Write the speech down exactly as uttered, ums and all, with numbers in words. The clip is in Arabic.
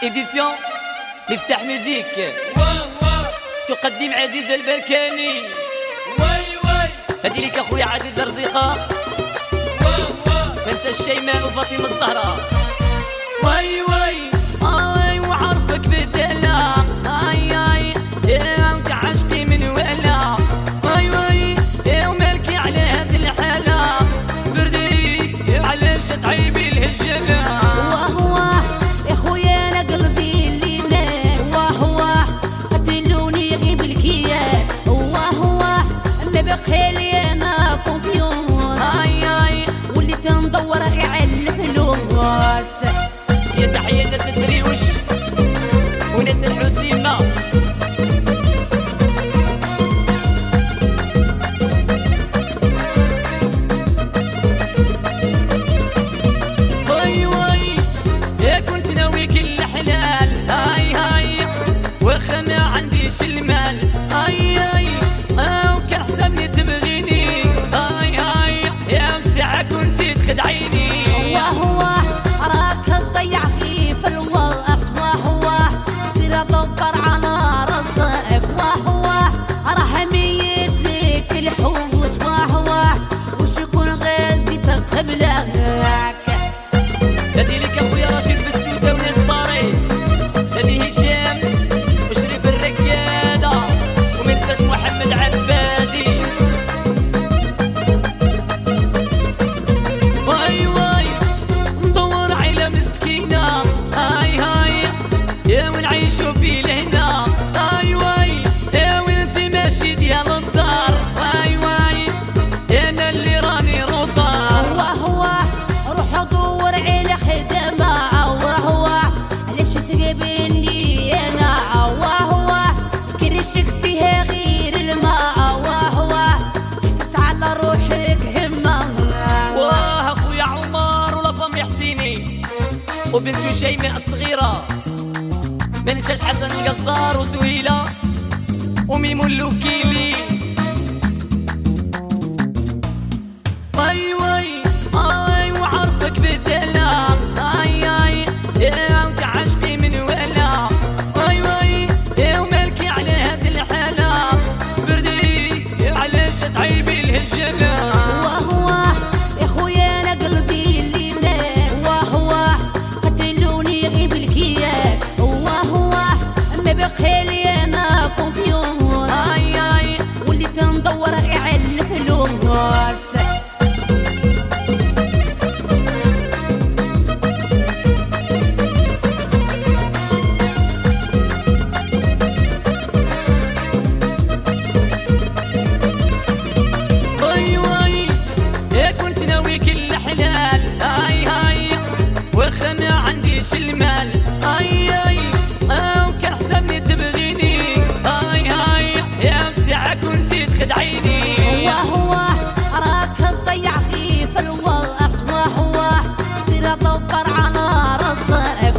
إديسيون نفتح ميوزيك تقدم عزيز البركاني. هدي لك أخويا عزيز رزيقة، منسى الشيماء وفاطمة الزهراء. واي واي اي وعرفك بالدلع، اي اي يا وتعشقي من ولا، واي واي يا ومالكي على هاد الحالة، بردي علاش تعيبي الهجلة. وهو يا خويا انا قلبي اللي مات، وهو قتلوني غير بالكيات، وهو ما بقى لي انا كونفيونس، اي اي واللي تندور غير على الفلوس. يا تحية ناس الدريوش وناس الحسيمة. واي واي يا كنت ناوي كل حلال، هاي هاي واخا ما عنديش المال، هاي هاي اه وكان حسابني تبغيني، هاي هاي يا مساعة كنت تخدعيني. وهو راك تضيع فيه في الوقت، وهو سير دبر على راسك، وهو راه ميت ليك الحوت، وهو وشكون غاديتك قبلك. هادي لك اخويا رشيد بستوته وناس طاري، هادي هشام وشريف الركاده، ومنساش محمد عبادي. واي واي ندور عيله مسكينه، هاي هاي يا ونعيشو في لهنا، هاي واي يا وانت ماشي ديال الدار، واي واي انا اللي راني روطار. وهو روح دور على خدمة، وهو علاش تقابلني انا، وهو كرشك فيها غير الماء، وهو حسيت على روحك همة. واه اخويا عمر ولا فامي حسيني وبنتو شيماء الصغيرة، منشاش حسن القصار وسهيلة وميمون الوكيلي. واي واي اي وعرفك بالدلع، اي اي يا وتعشقي من ولا، واي واي يا ومالكي على هاد الحالة، بردي علاش تعيبي الهجلة. وهو يا خويا انا قلبي اللي مات، وهو قتلوني غير بالكيات، وهو ما بقى لي انا كونفيونس، اي اي واللي تندور غير على الفلوس. واي واي يا كنت ناوي كل حلال، هاي هاي واخا ما عنديش المال، هاي هاي اه وكان حسابني تبغيني، هاي هاي يا مساعة كنت تخدعيني. وهو راك تضيع فيه في الوقت، وهو سير دبر على راسك،